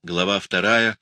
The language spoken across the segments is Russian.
Глава 2.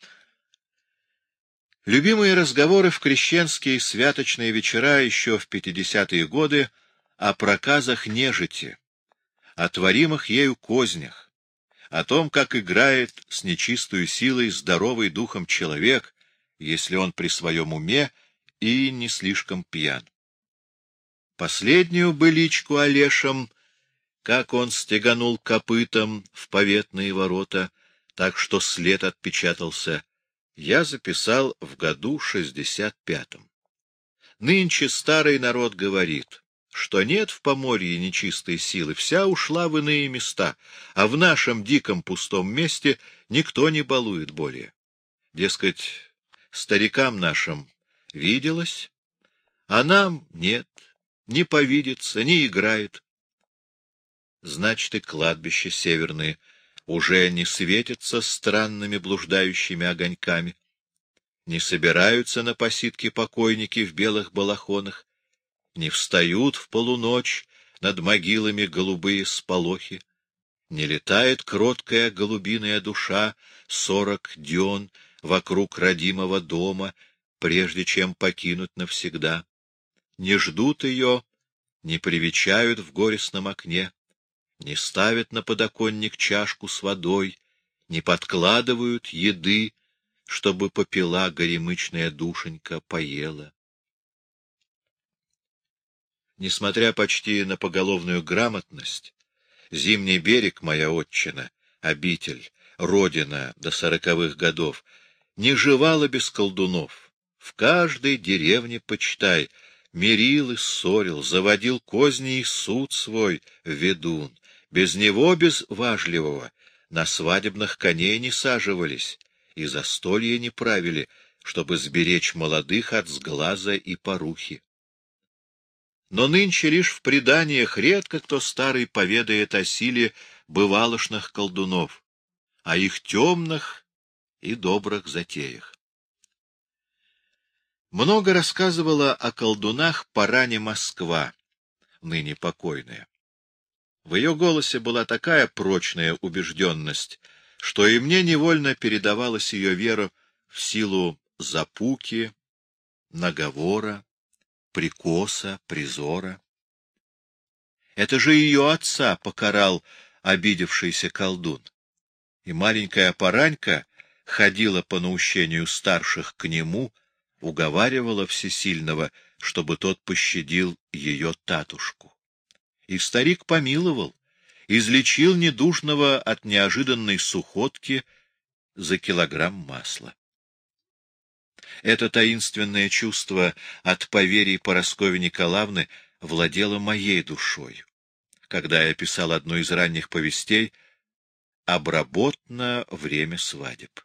Любимые разговоры в крещенские святочные вечера еще в 50-е годы о проказах нежити, о творимых ею кознях, о том, как играет с нечистою силой здоровый духом человек, если он при своем уме и не слишком пьян. Последнюю быличку о лешем, как он стеганул копытом в поветные ворота, так что след отпечатался, я записал в году 65-м. Нынче старый народ говорит, что нет в Поморье нечистой силы, вся ушла в иные места, а в нашем диком пустом месте никто не балует более. Дескать, старикам нашим виделось, а нам нет, не повидится, не играет. Значит, и кладбища северные уже не светятся странными блуждающими огоньками, не собираются на посидки покойники в белых балахонах, не встают в полуночь над могилами голубые сполохи, не летает кроткая голубиная душа 40 дён вокруг родимого дома, прежде чем покинуть навсегда, не ждут ее, не привечают в горестном окне, не ставят на подоконник чашку с водой, не подкладывают еды, чтобы попила горемычная душенька, поела. Несмотря почти на поголовную грамотность, Зимний берег, моя отчина, обитель, родина до 40-х годов, не живала без колдунов. В каждой деревне, почитай, мирил и ссорил, заводил козни и суд свой ведун. Без него, без важливого, на свадебных коней не саживались и застолья не правили, чтобы сберечь молодых от сглаза и порухи. Но нынче лишь в преданиях редко кто старый поведает о силе бывалошных колдунов, о их темных и добрых затеях. Много рассказывала о колдунах Паране Москва, ныне покойная. В ее голосе была такая прочная убежденность, что и мне невольно передавалась ее вера в силу запуки, наговора, прикоса, призора. Это же ее отца покарал обидевшийся колдун. И маленькая Паранька ходила по наущению старших к нему, уговаривала всесильного, чтобы тот пощадил ее татушку. И старик помиловал, излечил недужного от неожиданной сухотки за килограмм масла. Это таинственное чувство от поверий Парасковьи Николаевны владело моей душой, когда я писал одну из ранних повестей «Обработно время свадеб».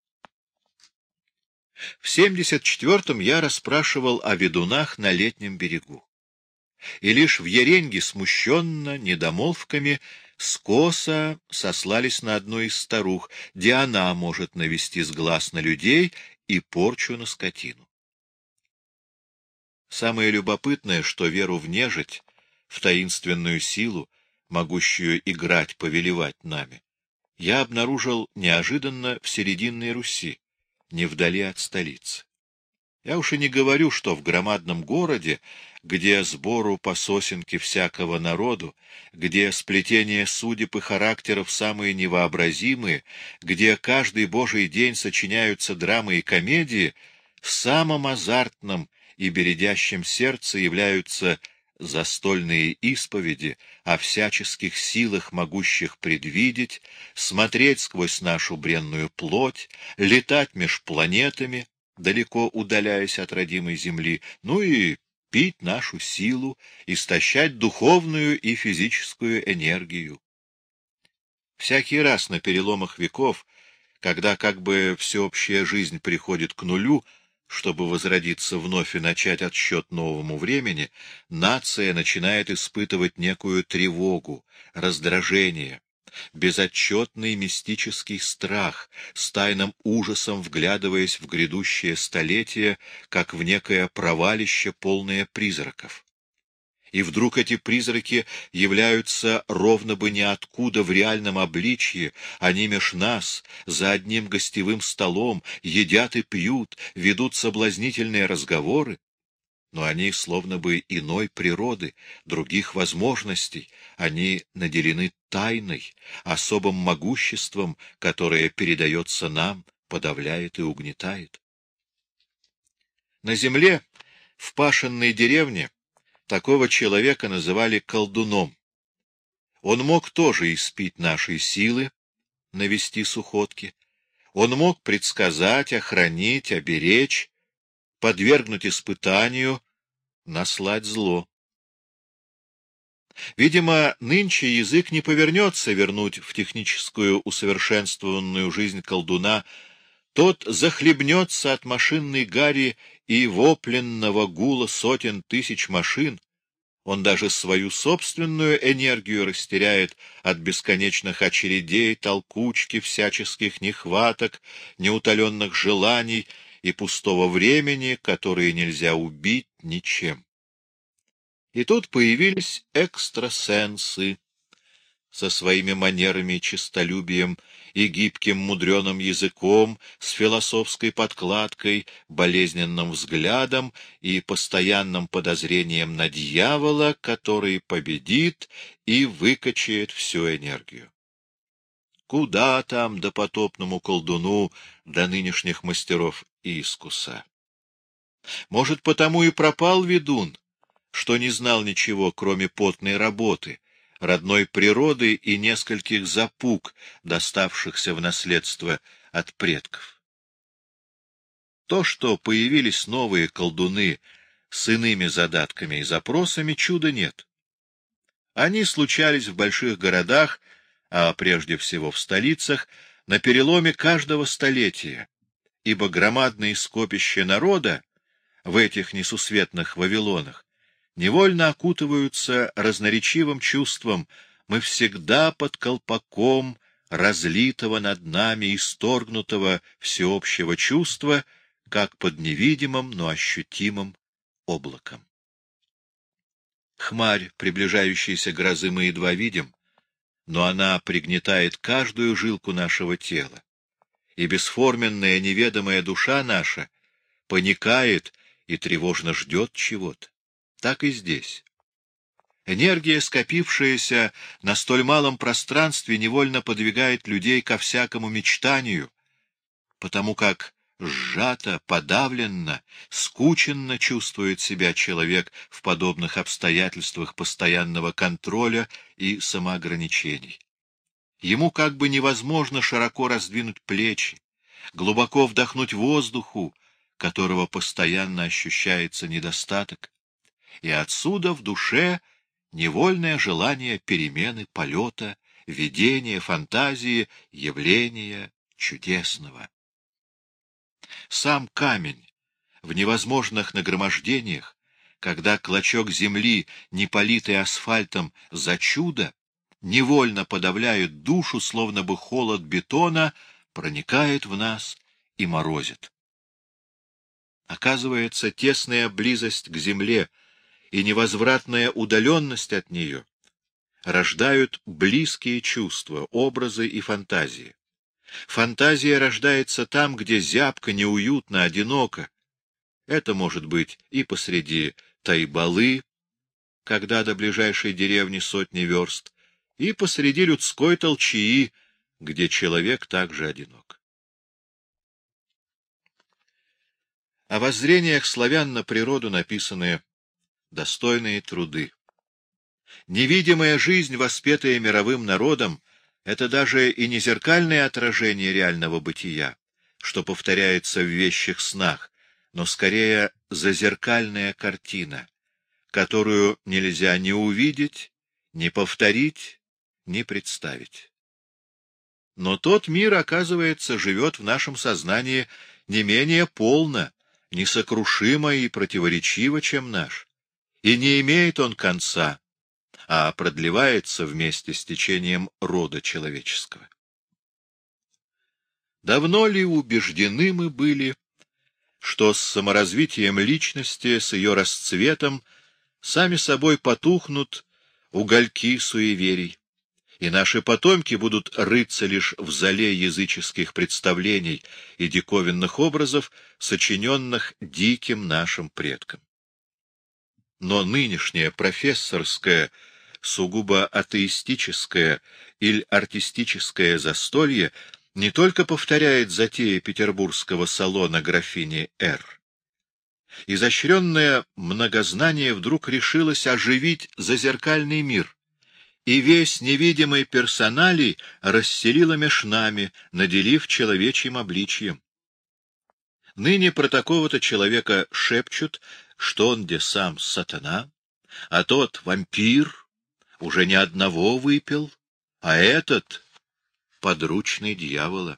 В 74-м я расспрашивал о ведунах на Летнем берегу. И лишь в Еренге смущенно, недомолвками, скоса сослались на одну из старух, где она может навести сглаз на людей и порчу на скотину. Самое любопытное, что веру в нежить, в таинственную силу, могущую играть, повелевать нами, я обнаружил неожиданно в Серединной Руси, не вдали от столицы. Я уж и не говорю, что в громадном городе, где сбору по сосенке всякого народу, где сплетение судеб и характеров самые невообразимые, где каждый божий день сочиняются драмы и комедии, самым азартным и бередящим сердце являются застольные исповеди о всяческих силах, могущих предвидеть, смотреть сквозь нашу бренную плоть, летать меж планетами, далеко удаляясь от родимой земли, ну и пить нашу силу, истощать духовную и физическую энергию. Всякий раз на переломах веков, когда как бы всеобщая жизнь приходит к нулю, чтобы возродиться вновь и начать отсчет новому времени, нация начинает испытывать некую тревогу, раздражение, безотчетный мистический страх, с тайным ужасом вглядываясь в грядущее столетие, как в некое провалище, полное призраков. И вдруг эти призраки являются ровно бы ниоткуда в реальном обличье, они меж нас, за одним гостевым столом, едят и пьют, ведут соблазнительные разговоры, но они словно бы иной природы, других возможностей, они наделены тайной, особым могуществом, которое передается нам, подавляет и угнетает. На земле, в пашенной деревне, такого человека называли колдуном. Он мог тоже испить наши силы, навести сухотки. Он мог предсказать, охранить, оберечь, подвергнуть испытанию, наслать зло. Видимо, нынче язык не повернется вернуть в техническую усовершенствованную жизнь колдуна. Тот захлебнется от машинной гари и вопленного гула сотен тысяч машин. Он даже свою собственную энергию растеряет от бесконечных очередей, толкучки, всяческих нехваток, неутоленных желаний и пустого времени, которые нельзя убить ничем. И тут появились экстрасенсы со своими манерами и честолюбием, и гибким мудреным языком, с философской подкладкой, болезненным взглядом и постоянным подозрением на дьявола, который победит и выкачает всю энергию. Куда там допотопному колдуну до нынешних мастеров искуса? Может, потому и пропал ведун, что не знал ничего, кроме потной работы, родной природы и нескольких запуг, доставшихся в наследство от предков. То, что появились новые колдуны с иными задатками и запросами, чуда нет. Они случались в больших городах, а прежде всего в столицах, на переломе каждого столетия, ибо громадные скопища народа в этих несусветных Вавилонах невольно окутываются разноречивым чувством: мы всегда под колпаком разлитого над нами исторгнутого всеобщего чувства, как под невидимым, но ощутимым облаком. Хмарь приближающейся грозы мы едва видим, но она пригнетает каждую жилку нашего тела, и бесформенная неведомая душа наша паникает и тревожно ждет чего-то. Так и здесь. Энергия, скопившаяся на столь малом пространстве, невольно подвигает людей ко всякому мечтанию, потому как сжато, подавленно, скученно чувствует себя человек в подобных обстоятельствах постоянного контроля и самоограничений. Ему как бы невозможно широко раздвинуть плечи, глубоко вдохнуть воздуху, которого постоянно ощущается недостаток. И отсюда в душе невольное желание перемены, полета, видения, фантазии, явления чудесного. Сам камень в невозможных нагромождениях, когда клочок земли, не политый асфальтом, за чудо, невольно подавляет душу, словно бы холод бетона проникает в нас и морозит. Оказывается, тесная близость к земле и невозвратная удаленность от нее рождают близкие чувства, образы и фантазии. Фантазия рождается там, где зябко, неуютно, одиноко. Это может быть и посреди тайбалы, когда до ближайшей деревни сотни верст, и посреди людской толчии, где человек также одинок. О воззрениях славян на природу написаны достойные труды. Невидимая жизнь, воспетая мировым народом, это даже и не зеркальное отражение реального бытия, что повторяется в вещих снах, но скорее зазеркальная картина, которую нельзя ни увидеть, ни повторить, ни представить. Но тот мир, оказывается, живет в нашем сознании не менее полно, несокрушимо и противоречиво, чем наш, и не имеет он конца, а продлевается вместе с течением рода человеческого. Давно ли убеждены мы были, что с саморазвитием личности, с ее расцветом, сами собой потухнут угольки суеверий, и наши потомки будут рыться лишь в золе языческих представлений и диковинных образов, сочиненных диким нашим предкам. Но нынешнее профессорское, сугубо атеистическое или артистическое застолье не только повторяет затеи петербургского салона графини Р. Изощренное многознание вдруг решилось оживить зазеркальный мир, и весь невидимый персоналий расселила меж нами, наделив человечьим обличьем. Ныне про такого-то человека шепчут, что он где сам сатана, а тот вампир уже ни одного выпил, а этот подручный дьявола.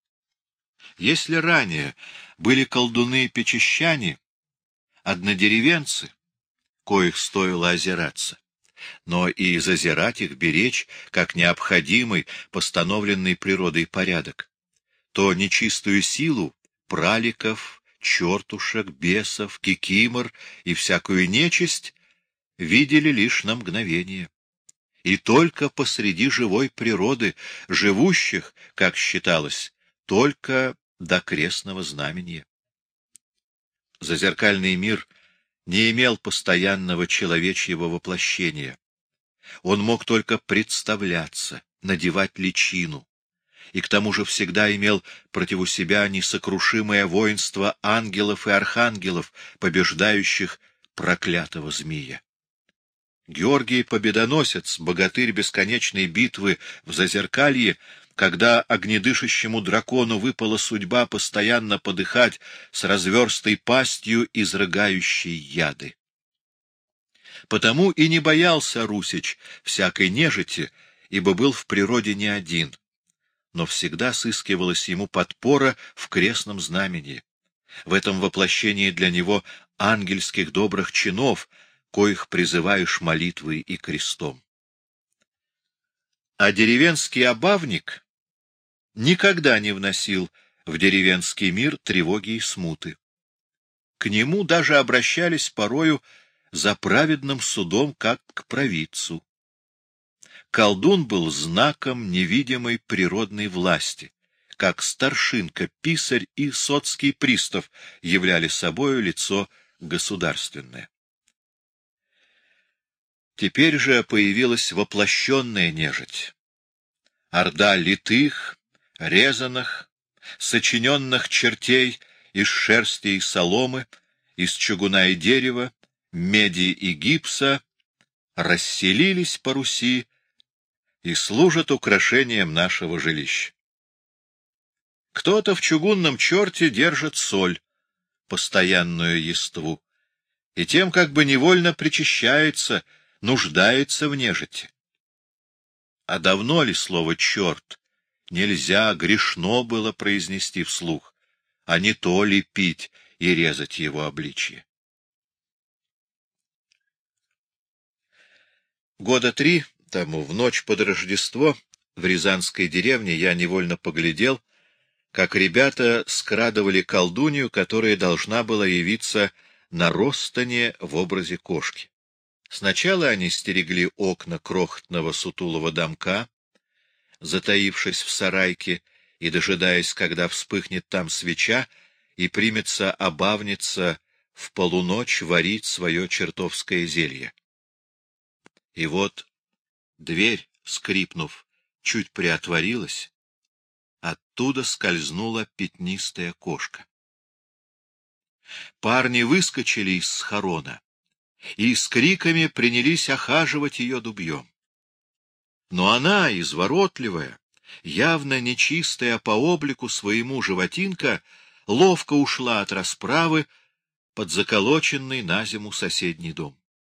Если ранее были колдуны-печещане, однодеревенцы, коих стоило озираться, но и зазирать их беречь, как необходимый, постановленный природой порядок, то нечистую силу праликов, чертушек, бесов, кикимор и всякую нечисть видели лишь на мгновение. И только посреди живой природы, живущих, как считалось, только до крестного знамения. Зазеркальный мир не имел постоянного человечьего воплощения. Он мог только представляться, надевать личину, и к тому же всегда имел против себя несокрушимое воинство ангелов и архангелов, побеждающих проклятого змея. Георгий Победоносец, богатырь бесконечной битвы в Зазеркалье, когда огнедышащему дракону выпала судьба постоянно подыхать с разверстой пастью, изрыгающей яды. Потому и не боялся Русич всякой нежити, ибо был в природе не один, но всегда сыскивалась ему подпора в крестном знамени. В этом воплощении для него ангельских добрых чинов, коих призываешь молитвой и крестом. А деревенский обавник никогда не вносил в деревенский мир тревоги и смуты. К нему даже обращались порою за праведным судом, как к провидцу. Колдун был знаком невидимой природной власти, как старшинка, писарь и соцкий пристав являли собою лицо государственное. Теперь же появилась воплощенная нежить. Орда литых, резаных, сочиненных чертей из шерсти и соломы, из чугуна и дерева, меди и гипса расселились по Руси и служат украшением нашего жилища. Кто-то в чугунном черте держит соль, постоянную еству, и тем как бы невольно причащается, нуждается в нежити. А давно ли слово «черт» нельзя, грешно было произнести вслух, а не то лепить и резать его обличье? Года 3 тому, в ночь под Рождество, в рязанской деревне я невольно поглядел, как ребята скрадывали колдунью, которая должна была явиться на Ростоне в образе кошки. Сначала они стерегли окна крохотного сутулого домка, затаившись в сарайке и дожидаясь, когда вспыхнет там свеча и примется обавница в полуночь варить свое чертовское зелье. И вот дверь, скрипнув, чуть приотворилась, оттуда скользнула пятнистая кошка. Парни выскочили из схорона и с криками принялись охаживать ее дубьем. Но она, изворотливая, явно нечистая по облику своему животинка, ловко ушла от расправы под заколоченный на зиму соседний дом.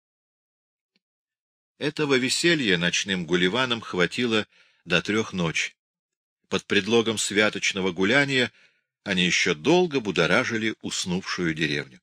Этого веселья ночным гулливанам хватило до 3 ночи. Под предлогом святочного гуляния они еще долго будоражили уснувшую деревню.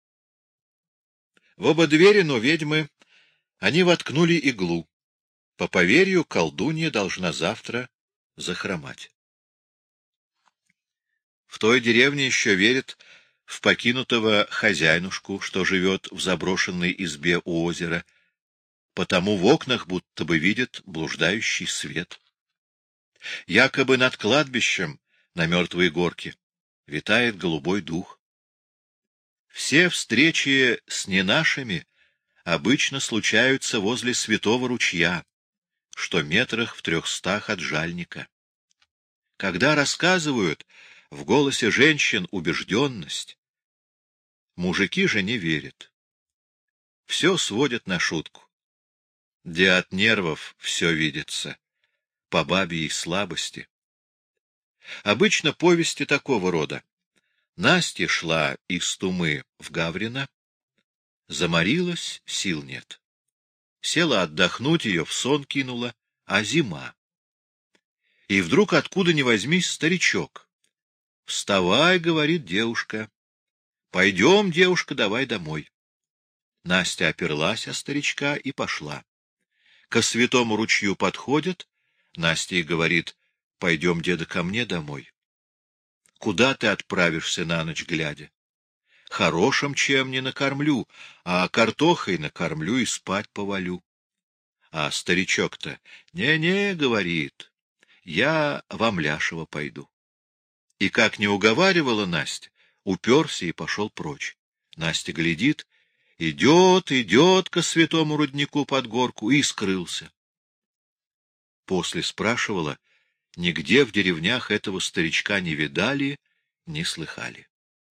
В оба дверину ведьмы они воткнули иглу. По поверью, колдунья должна завтра захромать. В той деревне еще верят, в покинутого хозяйнушку, что живет в заброшенной избе у озера, потому в окнах будто бы видит блуждающий свет. Якобы над кладбищем, на мертвой горке, витает голубой дух. Все встречи с ненашими обычно случаются возле святого ручья, что метрах в 300 от жальника. Когда рассказывают, в голосе женщин убежденность, мужики же не верят. Все сводят на шутку. Где от нервов все видится, по бабьей слабости. Обычно повести такого рода. Настя шла из Тумы в Гаврино, заморилась, сил нет. Села отдохнуть, ее в сон кинула, а зима. И вдруг откуда ни возьмись старичок. «Вставай, — говорит девушка, — пойдем, девушка, давай домой». Настя оперлась о старичка и пошла. Ко святому ручью подходит, Настя и говорит: «Пойдем, деда, ко мне домой». «Куда ты отправишься на ночь глядя?» «Хорошим чем не накормлю, а картохой накормлю и спать повалю». А старичок-то: «Не-не, — говорит, — я в Амляшево пойду». И как не уговаривала Настя, уперся и пошел прочь. Настя глядит, идет, идет ко святому роднику под горку и скрылся. После спрашивала, нигде в деревнях этого старичка не видали, не слыхали.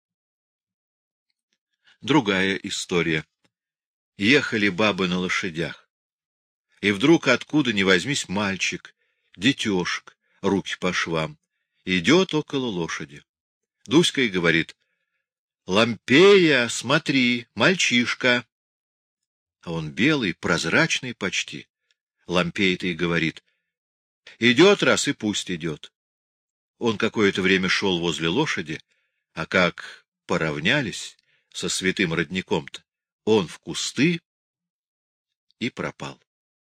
Другая история. Ехали бабы на лошадях. И вдруг откуда ни возьмись мальчик, детешек, руки по швам, идет около лошади. Дуська и говорит: «Лампея, смотри, мальчишка». А он белый, прозрачный почти. Лампея-то и говорит: «Идет раз, и пусть идет». Он какое-то время шел возле лошади, а как поравнялись со святым родником-то, он в кусты и пропал.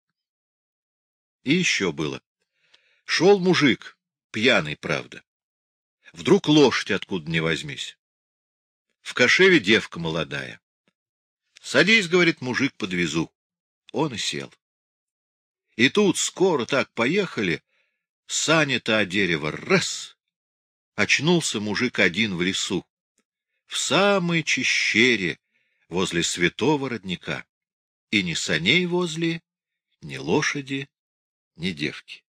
И еще было. Шел мужик, пьяный, правда. Вдруг лошадь откуда ни возьмись. В кошеве девка молодая. «Садись, — говорит мужик, — подвезу». Он и сел. И тут скоро так поехали, сани-то о дерево раз. Очнулся мужик один в лесу, в самой чащере, возле святого родника. И ни саней возле, ни лошади, ни девки.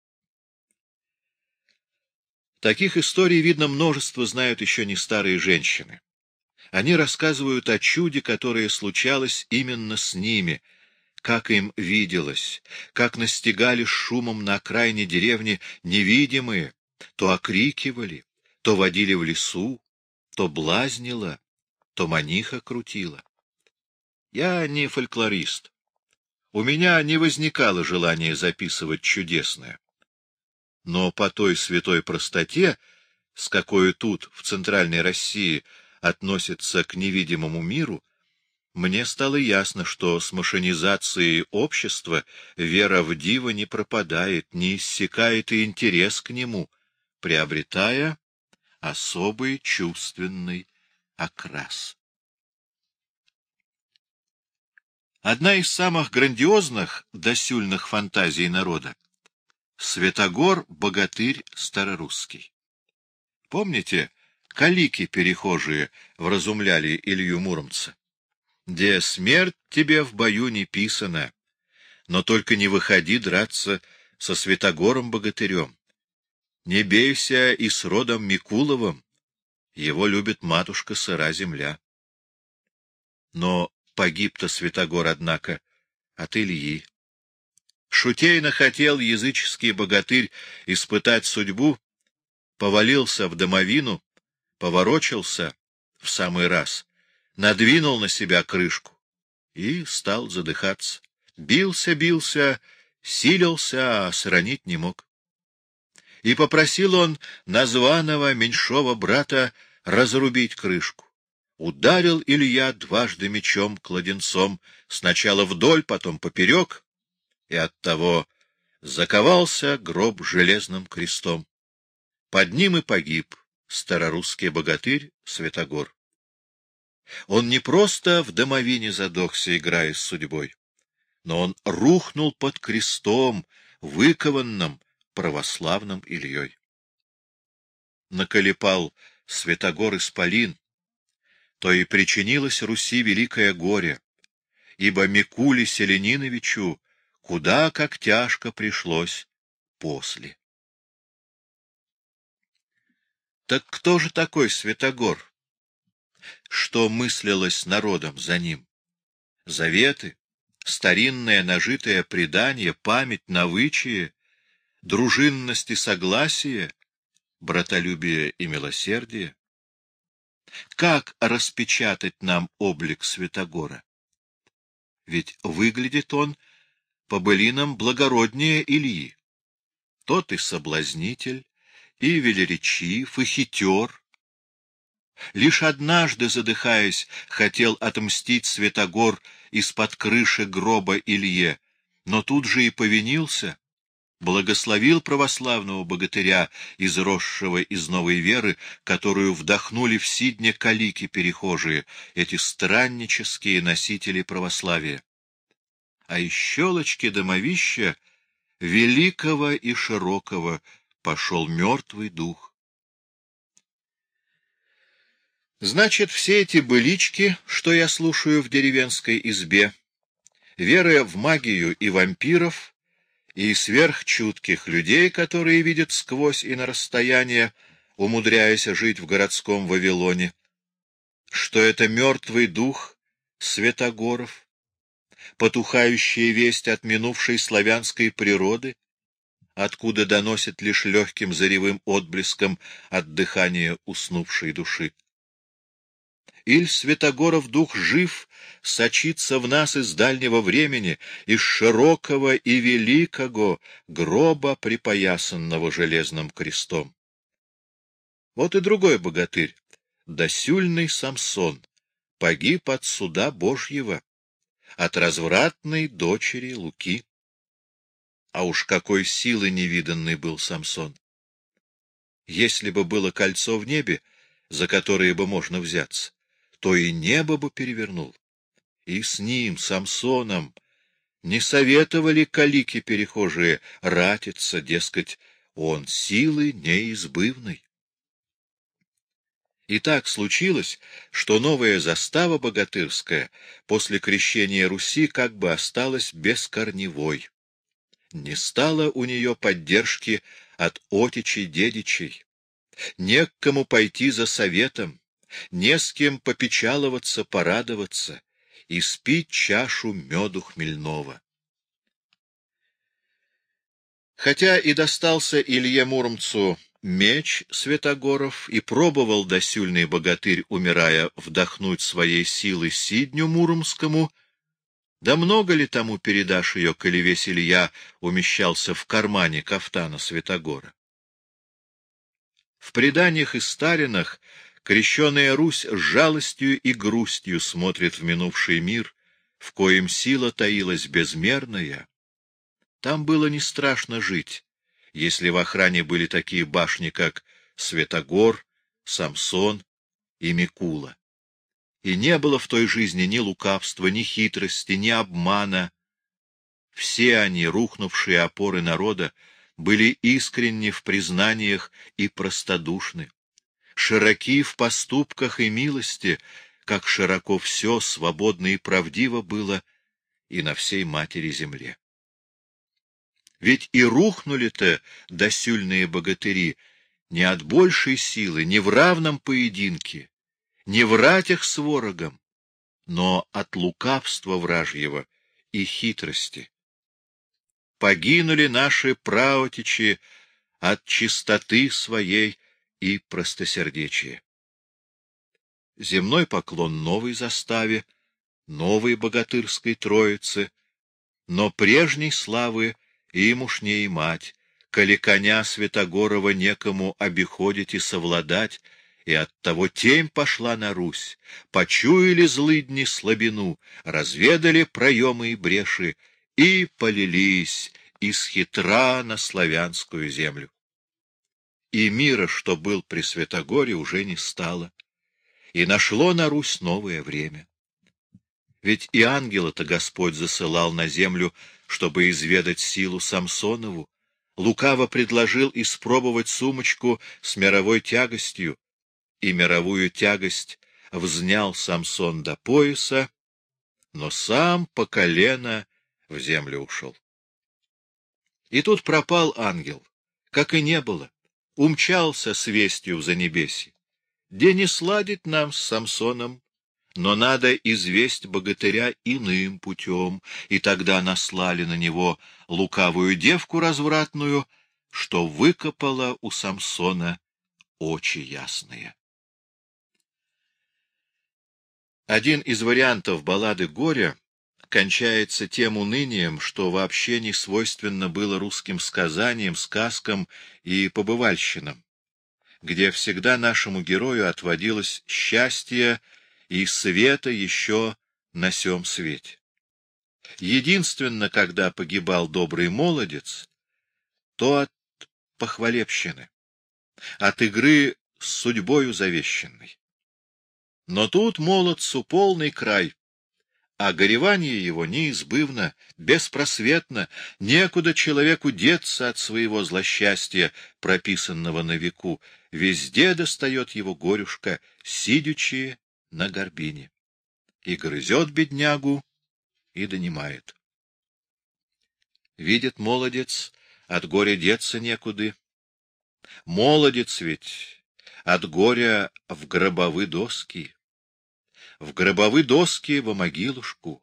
Таких историй, видно, множество знают еще не старые женщины. Они рассказывают о чуде, которое случалось именно с ними, как им виделось, как настигали шумом на окраине деревни невидимые, то окрикивали, то водили в лесу, то блазнило, то маниха крутила. Я не фольклорист. У меня не возникало желания записывать чудесное. Но по той святой простоте, с какой тут, в Центральной России, относятся к невидимому миру, мне стало ясно, что с машинизацией общества вера в диво не пропадает, не иссякает и интерес к нему, приобретая особый чувственный окрас. Одна из самых грандиозных досюльных фантазий народа — Святогор-богатырь старорусский. Помните, калики перехожие вразумляли Илью Муромца? «Де смерть тебе в бою не писана, но только не выходи драться со Святогором-богатырем. Не бейся и с родом Микуловым, его любит матушка сыра земля». Но погиб-то Святогор, однако, от Ильи. Шутейно хотел языческий богатырь испытать судьбу, повалился в домовину, поворочился в самый раз, надвинул на себя крышку и стал задыхаться. Бился, силился, а сранить не мог. И попросил он названного меньшого брата разрубить крышку. Ударил Илья дважды мечом-кладенцом, сначала вдоль, потом поперек, и оттого заковался гроб железным крестом. Под ним и погиб старорусский богатырь Святогор. Он не просто в домовине задохся, играя с судьбой, но он рухнул под крестом, выкованным православным Ильей. Наколепал Святогор исполин, то и причинилось Руси великое горе, ибо Микуле Селениновичу куда как тяжко пришлось после. Так кто же такой Святогор? Что мыслилось народом за ним? Заветы, старинное нажитое предание, память, навычие, дружинность и согласие, братолюбие и милосердие? Как распечатать нам облик Святогора? Ведь выглядит он по былинам благороднее Ильи. Тот и соблазнитель, и велеречив, и хитер. Лишь однажды, задыхаясь, хотел отмстить Святогор из-под крыши гроба Илье, но тут же и повинился, благословил православного богатыря, изросшего из новой веры, которую вдохнули в Сидне калики перехожие, эти страннические носители православия. А из щелочки домовища великого и широкого пошел мертвый дух. Значит, все эти былички, что я слушаю в деревенской избе, вера в магию и вампиров, и сверхчутких людей, которые видят сквозь и на расстояние, умудряясь жить в городском Вавилоне, что это мертвый дух Святогоров, потухающая весть от минувшей славянской природы, откуда доносит лишь легким заревым отблеском от дыхания уснувшей души. Иль Святогоров дух жив, сочится в нас из дальнего времени, из широкого и великого гроба, припоясанного железным крестом. Вот и другой богатырь, досюльный Самсон, погиб от суда Божьего, от развратной дочери Луки. А уж какой силы невиданный был Самсон! Если бы было кольцо в небе, за которое бы можно взяться, то и небо бы перевернул. И с ним, Самсоном, не советовали калики перехожие ратиться, дескать, он силы неизбывной. И так случилось, что новая застава богатырская после крещения Руси как бы осталась бескорневой. Не стало у нее поддержки от отичей-дедичей, не к кому пойти за советом, не с кем попечаловаться, порадоваться и спить чашу меду хмельного. Хотя и достался Илье Муромцу меч Святогоров, и пробовал досюльный богатырь, умирая, вдохнуть своей силы Сидню Муромскому, да много ли тому передашь ее, коли весь Илья умещался в кармане кафтана Святогора? В преданиях и старинах крещеная Русь с жалостью и грустью смотрит в минувший мир, в коем сила таилась безмерная. Там было не страшно жить, если в охране были такие башни, как Святогор, Самсон и Микула. И не было в той жизни ни лукавства, ни хитрости, ни обмана. Все они, рухнувшие опоры народа, были искренни в признаниях и простодушны, широки в поступках и милости, как широко все свободно и правдиво было и на всей матери земле. Ведь и рухнули-то досюльные богатыри не от большей силы, не в равном поединке, не в ратях с ворогом, но от лукавства вражьего и хитрости. Погинули наши праотичи от чистоты своей и простосердечия. Земной поклон новой заставе, новой богатырской троицы, но прежней славы им уж не имать, коли коня Святогорова некому обиходить и совладать, и оттого темь пошла на Русь, почуяли злыдни слабину, разведали проемы и бреши, и полились из хитра на славянскую землю. И мира, что был при Святогоре, уже не стало. и нашло на Русь новое время. Ведь и ангела-то Господь засылал на землю, чтобы изведать силу Самсонову, лукаво предложил испробовать сумочку с мировой тягостью, и мировую тягость взнял Самсон до пояса, но сам по колено в землю ушел. И тут пропал ангел, как и не было, умчался с вестью в занебесье. Де не сладить нам с Самсоном, но надо известь богатыря иным путем, и тогда наслали на него лукавую девку развратную, что выкопала у Самсона очи ясные. Один из вариантов баллады «Горя» кончается тем унынием, что вообще не свойственно было русским сказаниям, сказкам и побывальщинам, где всегда нашему герою отводилось счастье и света еще на сем свете. Единственно, когда погибал добрый молодец, то от похвалебщины, от игры с судьбою завещанной. Но тут молодцу полный край, а горевание его неизбывно, беспросветно, некуда человеку деться от своего злосчастья, прописанного на веку, везде достает его горюшка, сидячи на горбине, и грызет беднягу, и донимает. Видит молодец, от горя деться некуды. Молодец ведь от горя в гробовы доски. В гробовы доски во могилушку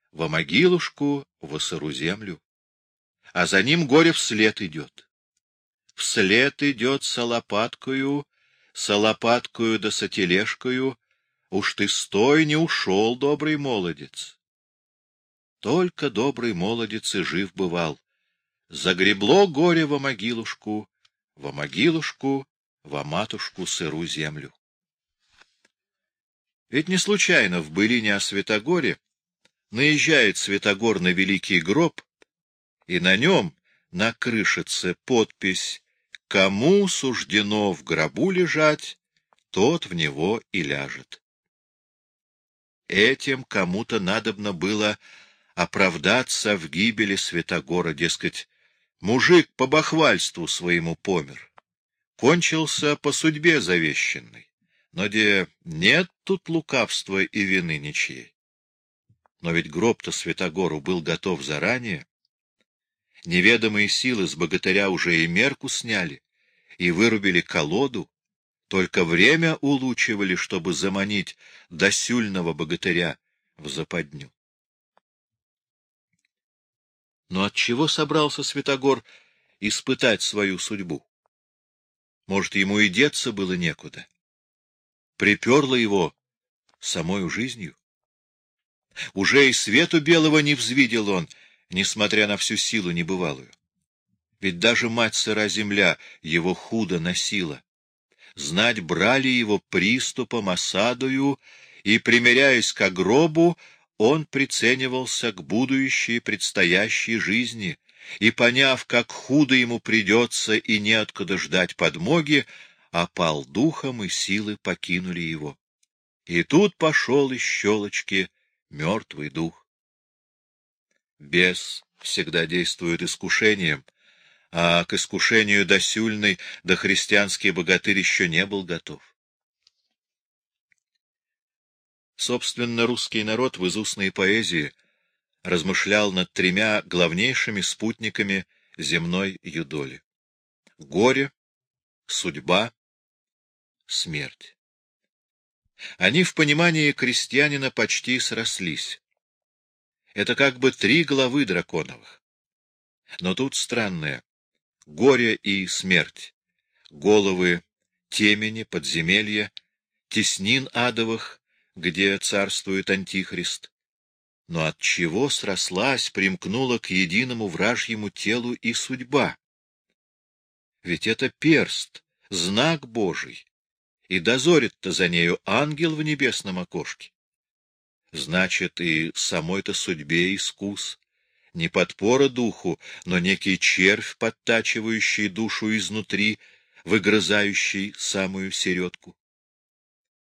во сыру землю. А за ним горе вслед идет. Вслед идет с лопаткою да с тележкою. Уж ты стой, не ушел, добрый молодец. Только добрый молодец и жив бывал. Загребло горе во могилушку, во матушку сыру землю. Ведь не случайно в былине о Святогоре наезжает Святогор на великий гроб, и на нем, на крышице, подпись «Кому суждено в гробу лежать, тот в него и ляжет». Этим кому-то надобно было оправдаться в гибели Святогора, дескать, мужик по бахвальству своему помер, кончился по судьбе завещанной, но где нет тут лукавства и вины ничьей. Но ведь гроб-то Святогору был готов заранее, неведомые силы с богатыря уже и мерку сняли, и вырубили колоду, только время улучивали, чтобы заманить досюльного богатыря в западню. Но отчего собрался Святогор испытать свою судьбу? Может, ему и деться было некуда? Приперло его самою жизнью? Уже и свету белого не взвидел он, несмотря на всю силу небывалую. Ведь даже мать сыра земля его худо носила. Знать брали его приступом, осадою, и, примиряясь к гробу, он приценивался к будущей предстоящей жизни, и, поняв, как худо ему придется и неоткуда ждать подмоги, опал духом, и силы покинули его. И тут пошел из щелочки мертвый дух. Бес всегда действует искушением, а к искушению досюльный дохристианский богатырь еще не был готов. Собственно, русский народ в изустной поэзии размышлял над тремя главнейшими спутниками земной юдоли — горе, судьба, смерть. Они в понимании крестьянина почти срослись. Это как бы три главы драконовых. Но тут странное — горе и смерть, головы темени, подземелья, теснин адовых, где царствует Антихрист. Но от чего срослась, примкнула к единому вражьему телу и судьба? Ведь это перст, знак Божий, и дозорит-то за нею ангел в небесном окошке. Значит, и самой-то судьбе искус, не подпора духу, но некий червь, подтачивающий душу изнутри, выгрызающий самую середку.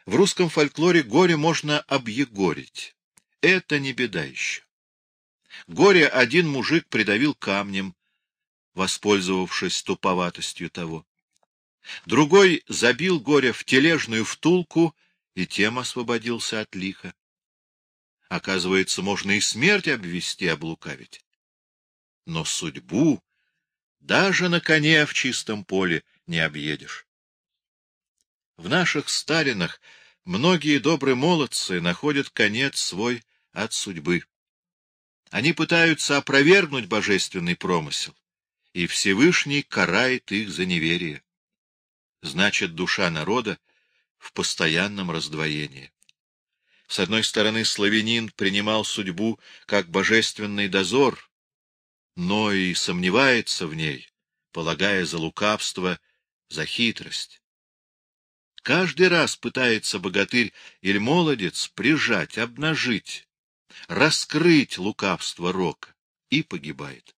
В русском фольклоре горе можно объегорить. Это не беда еще. Горе один мужик придавил камнем, воспользовавшись туповатостью того. Другой забил горе в тележную втулку и тем освободился от лиха. Оказывается, можно и смерть обвести, облукавить. Но судьбу даже на коне в чистом поле не объедешь. В наших старинах многие добрые молодцы находят конец свой от судьбы. Они пытаются опровергнуть божественный промысел, и Всевышний карает их за неверие. Значит, душа народа в постоянном раздвоении. С одной стороны, славянин принимал судьбу как божественный дозор, но и сомневается в ней, полагая за лукавство, за хитрость. Каждый раз пытается богатырь или молодец прижать, обнажить, раскрыть лукавство рока и погибает.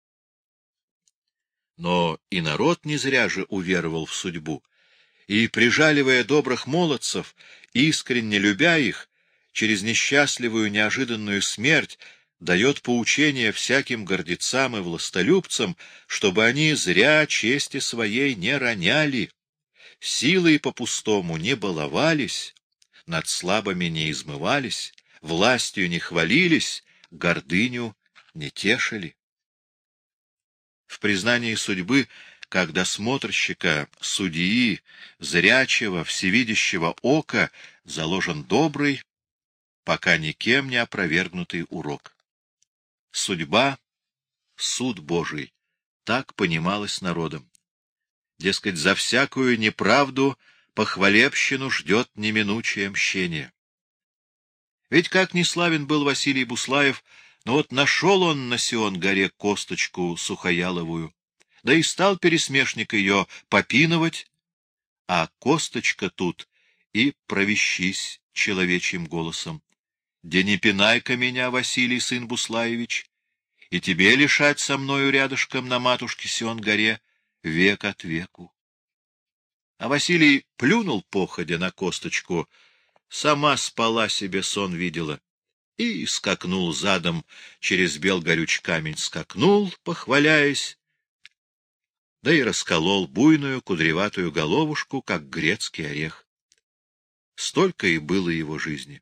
Но и народ не зря же уверовал в судьбу, и, прижаливая добрых молодцев, искренне любя их, через несчастливую неожиданную смерть дает поучение всяким гордецам и властолюбцам, чтобы они зря чести своей не роняли, силой по-пустому не баловались, над слабыми не измывались, властью не хвалились, гордыню не тешили. В признании судьбы, как досмотрщика, судьи, зрячего, всевидящего ока, заложен добрый, пока никем не опровергнутый урок. Судьба — суд Божий, так понималось народом. Дескать, за всякую неправду похвалебщину ждет неминучее мщение. Ведь как ни славен был Василий Буслаев, но вот нашел он на Сион-горе косточку сухояловую, да и стал пересмешник ее попиновать, а косточка тут и провещись человечьим голосом: «Да не пинай-ка меня, Василий, сын Буслаевич, и тебе лишать со мною рядышком на матушке Сион-горе век от веку». А Василий плюнул походя на косточку, сама спала себе, сон видела, и скакнул задом через бел-горюч камень, скакнул, похваляясь, да и расколол буйную кудреватую головушку, как грецкий орех. Столько и было его жизни.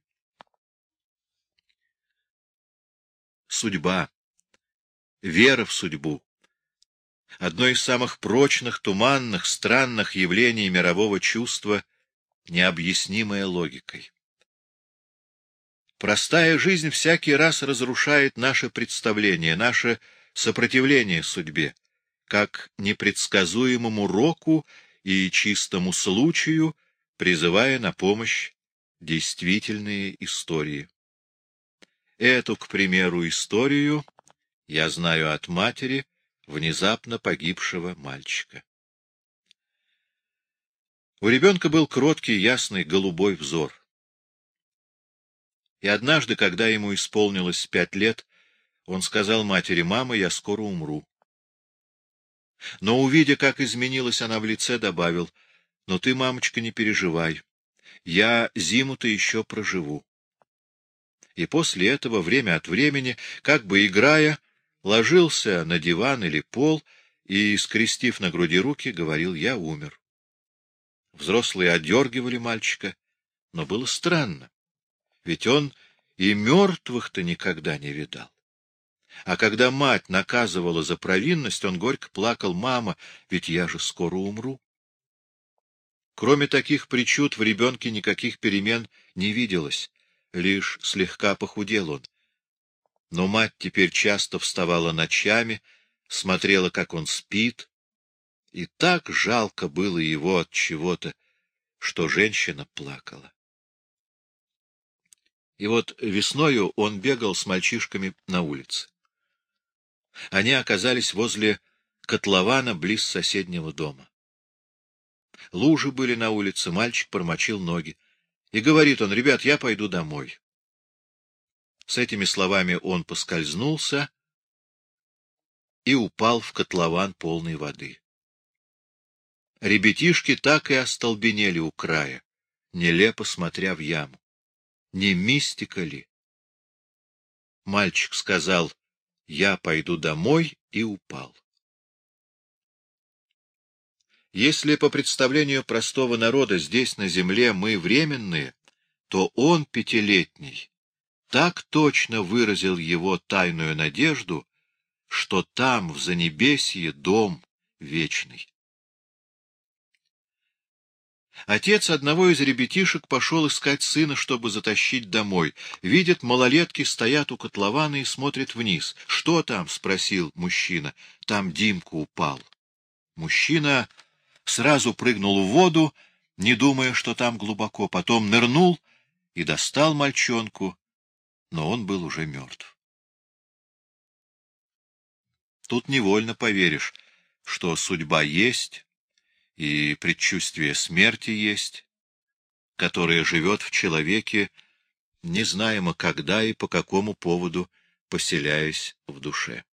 Судьба, вера в судьбу — одно из самых прочных, туманных, странных явлений мирового чувства, необъяснимое логикой. Простая жизнь всякий раз разрушает наше представление, наше сопротивление судьбе, как непредсказуемому року и чистому случаю, призывая на помощь действительные истории. Эту, к примеру, историю я знаю от матери внезапно погибшего мальчика. У ребенка был кроткий, ясный, голубой взор. И однажды, когда ему исполнилось 5 лет, он сказал матери: «Мама, я скоро умру». Но, увидя, как изменилась она в лице, добавил: «Но ты, мамочка, не переживай, я зиму-то еще проживу». И после этого, время от времени, как бы играя, ложился на диван или пол и, скрестив на груди руки, говорил: «Я умер». Взрослые одергивали мальчика, но было странно, ведь он и мертвых-то никогда не видал. А когда мать наказывала за провинность, он горько плакал: «Мама, ведь я же скоро умру». Кроме таких причуд в ребенке никаких перемен не виделось, лишь слегка похудел он. Но мать теперь часто вставала ночами, смотрела, как он спит, и так жалко было его от чего-то, что женщина плакала. И вот весною он бегал с мальчишками на улице. Они оказались возле котлована близ соседнего дома. Лужи были на улице, мальчик промочил ноги. И говорит он: «Ребят, я пойду домой». С этими словами он поскользнулся и упал в котлован полной воды. Ребятишки так и остолбенели у края, нелепо смотря в яму. Не мистика ли? Мальчик сказал: «Я пойду домой», и упал. Если по представлению простого народа здесь на земле мы временные, то он, пятилетний, так точно выразил его тайную надежду, что там, в Занебесье, дом вечный. Отец одного из ребятишек пошел искать сына, чтобы затащить домой. Видит, малолетки стоят у котлована и смотрят вниз. — Что там? — спросил мужчина. — Там Димка упал. Мужчина сразу прыгнул в воду, не думая, что там глубоко, потом нырнул и достал мальчонку, но он был уже мертв. Тут невольно поверишь, что судьба есть и предчувствие смерти есть, которое живет в человеке, незнаемо когда и по какому поводу поселяясь в душе.